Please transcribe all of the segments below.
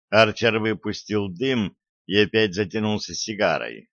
Арчер выпустил дым и опять затянулся сигарой.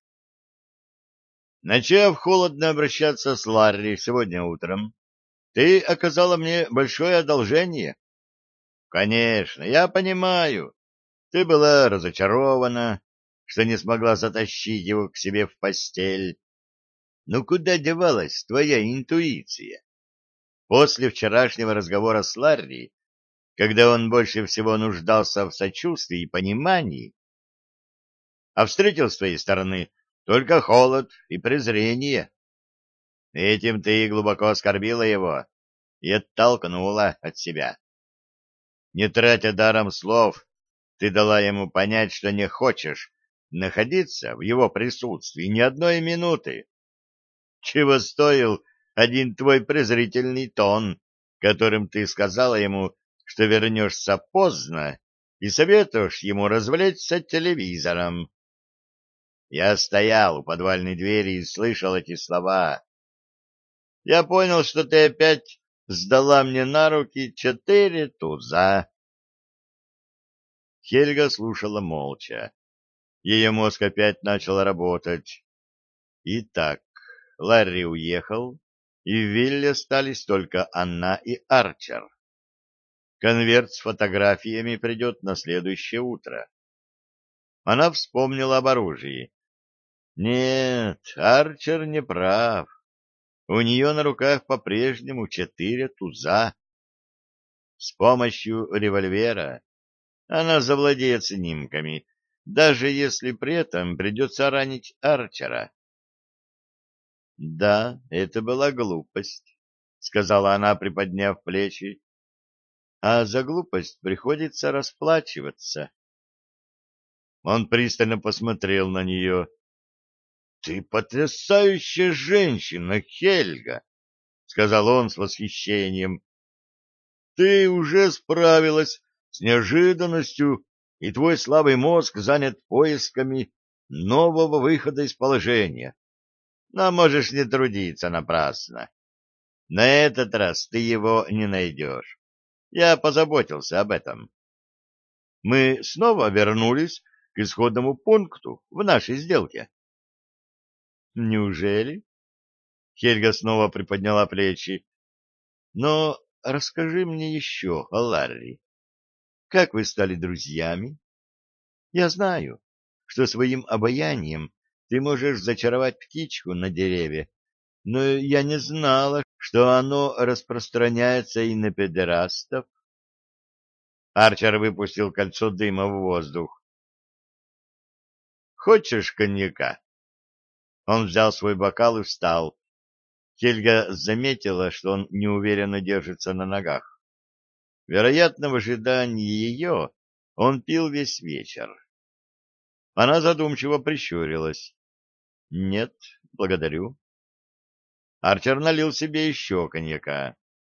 Начав холодно обращаться с Ларри сегодня утром, ты оказала мне большое одолжение. Конечно, я понимаю. Ты была разочарована, что не смогла затащить его к себе в постель. Но куда девалась твоя интуиция? После вчерашнего разговора с Ларри, когда он больше всего нуждался в сочувствии и понимании, а встретил с твоей стороны только холод и презрение. Этим ты глубоко оскорбила его и оттолкнула от себя. Не тратя даром слов, ты дала ему понять, что не хочешь находиться в его присутствии ни одной минуты. Чего стоил один твой презрительный тон, которым ты сказала ему, что вернешься поздно и советуешь ему развлечься телевизором. Я стоял у подвальной двери и слышал эти слова. Я понял, что ты опять сдала мне на руки 4 туза. Хельга слушала молча. Ее мозг опять начал работать. Итак, Ларри уехал, и в вилле остались только она и Арчер. Конверт с фотографиями придет на следующее утро. Она вспомнила об оружии. Нет, Арчер не прав. У нее на руках по-прежнему 4 туза. С помощью револьвера она завладеет снимками, даже если при этом придется ранить Арчера. — Да, это была глупость, — сказала она, приподняв плечи. — А за глупость приходится расплачиваться. Он пристально посмотрел на нее. — Ты потрясающая женщина, Хельга! — сказал он с восхищением. — Ты уже справилась с неожиданностью, и твой слабый мозг занят поисками нового выхода из положения. Но можешь не трудиться напрасно. На этот раз ты его не найдешь. Я позаботился об этом. Мы снова вернулись к исходному пункту в нашей сделке. Неужели? Хельга снова приподняла плечи. Но расскажи мне еще о Ларри. Как вы стали друзьями? Я знаю, что своим обаянием ты можешь зачаровать птичку на дереве, но я не знала, что оно распространяется и на педерастов. Арчер выпустил кольцо дыма в воздух. «Хочешь коньяка?» Он взял свой бокал и встал. Хельга заметила, что он неуверенно держится на ногах. Вероятно, в ожидании ее он пил весь вечер. Она задумчиво прищурилась. «Нет, благодарю». Арчер налил себе еще коньяка.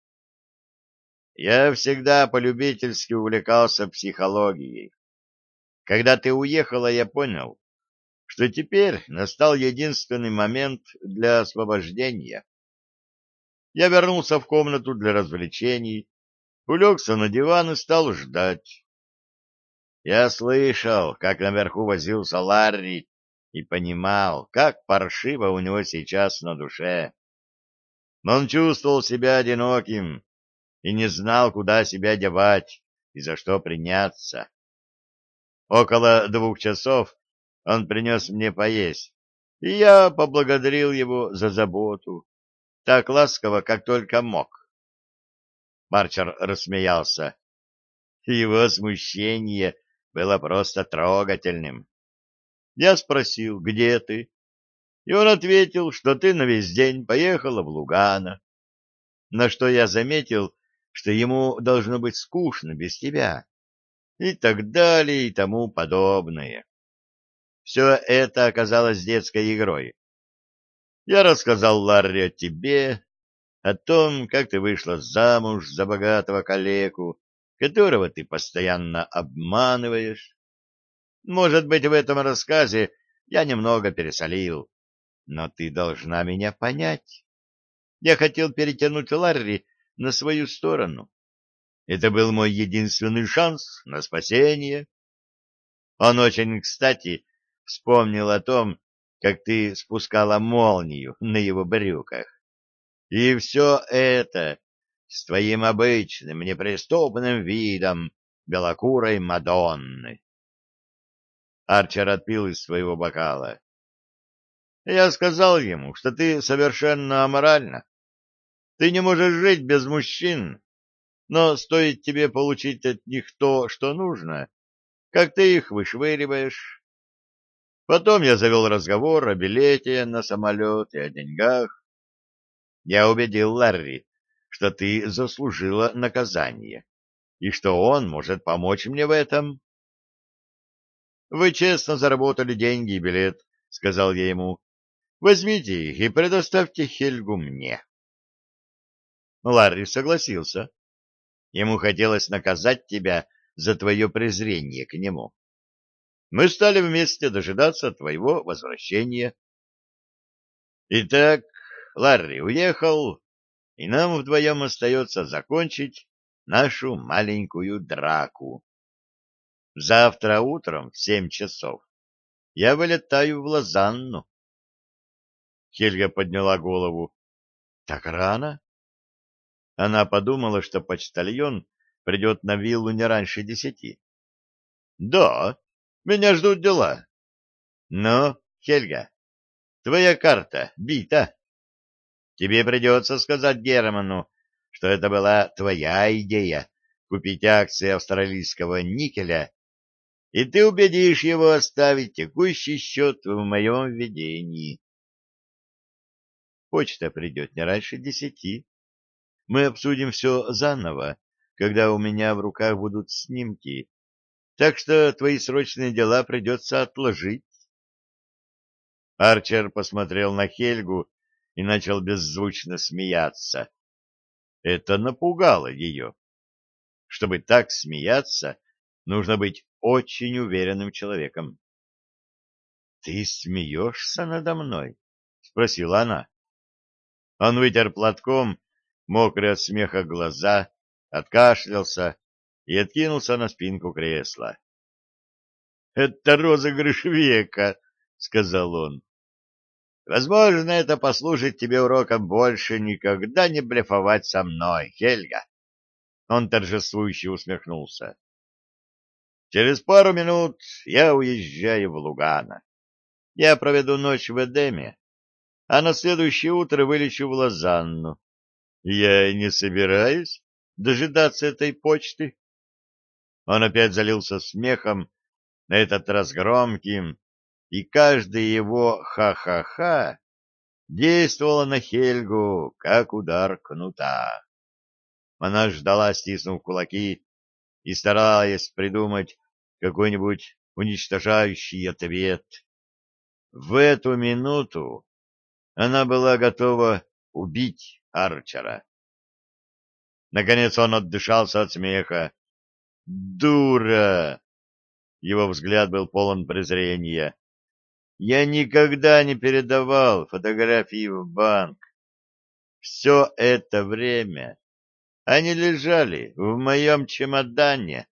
«Я всегда полюбительски увлекался психологией. Когда ты уехала, я понял, что теперь настал единственный момент для освобождения. Я вернулся в комнату для развлечений, улегся на диван и стал ждать. Я слышал, как наверху возился Ларри, и понимал, как паршиво у него сейчас на душе. Но он чувствовал себя одиноким и не знал, куда себя девать и за что приняться. Около 2 часов он принес мне поесть, и я поблагодарил его за заботу, так ласково, как только мог. Марчер рассмеялся. Его смущение было просто трогательным. Я спросил, где ты, и он ответил, что ты на весь день поехала в Лугано, на что я заметил, что ему должно быть скучно без тебя, и так далее, и тому подобное. Все это оказалось детской игрой. Я рассказал Ларри о тебе, о том, как ты вышла замуж за богатого калеку, которого ты постоянно обманываешь. Может быть, в этом рассказе я немного пересолил, но ты должна меня понять. Я хотел перетянуть Ларри на свою сторону. Это был мой единственный шанс на спасение. Он очень кстати вспомнил о том, как ты спускала молнию на его брюках. И все это с твоим обычным неприступным видом белокурой Мадонны. Арчер отпил из своего бокала. Я сказал ему, что ты совершенно аморальна. Ты не можешь жить без мужчин, но стоит тебе получить от них то, что нужно, как ты их вышвыриваешь. Потом я завел разговор о билете на самолет и о деньгах. Я убедил Ларри, что ты заслужила наказание, и что он может помочь мне в этом. Вы честно заработали деньги и билет, — сказал я ему. Возьмите их и предоставьте Хельгу мне. Ларри согласился. Ему хотелось наказать тебя за твое презрение к нему. Мы стали вместе дожидаться твоего возвращения. Итак, Ларри уехал, и нам вдвоем остается закончить нашу маленькую драку. Завтра утром в 7 часов я вылетаю в Лозанну. Хельга подняла голову. Так рано? Она подумала, что почтальон придет на виллу не раньше 10. Да, меня ждут дела. Но, Хельга, твоя карта бита. Тебе придется сказать Герману, что это была твоя идея купить акции австралийского никеля, и ты убедишь его оставить текущий счет в моем ведении. Почта придет не раньше 10. Мы обсудим все заново, когда у меня в руках будут снимки, так что твои срочные дела придется отложить. Арчер посмотрел на Хельгу и начал беззвучно смеяться. Это напугало ее. Чтобы так смеяться, нужно быть очень уверенным человеком. — Ты смеешься надо мной? — спросила она. Он вытер платком мокрые от смеха глаза, откашлялся и откинулся на спинку кресла. — Это розыгрыш века, — сказал он. — Возможно, это послужит тебе уроком больше никогда не блефовать со мной, Хельга. Он торжествующе усмехнулся. — Через пару минут я уезжаю в Лугано. Я проведу ночь в Эдеме, а на следующее утро вылечу в Лозанну. Я не собираюсь дожидаться этой почты. Он опять залился смехом, на этот раз громким, и каждый его «ха-ха-ха» действовало на Хельгу, как удар кнута. Она ждала, стиснув кулаки, и стараясь придумать какой-нибудь уничтожающий ответ. В эту минуту она была готова убить Арчера. Наконец он отдышался от смеха. «Дура!» Его взгляд был полон презрения. «Я никогда не передавал фотографии в банк. Все это время они лежали в моем чемодане».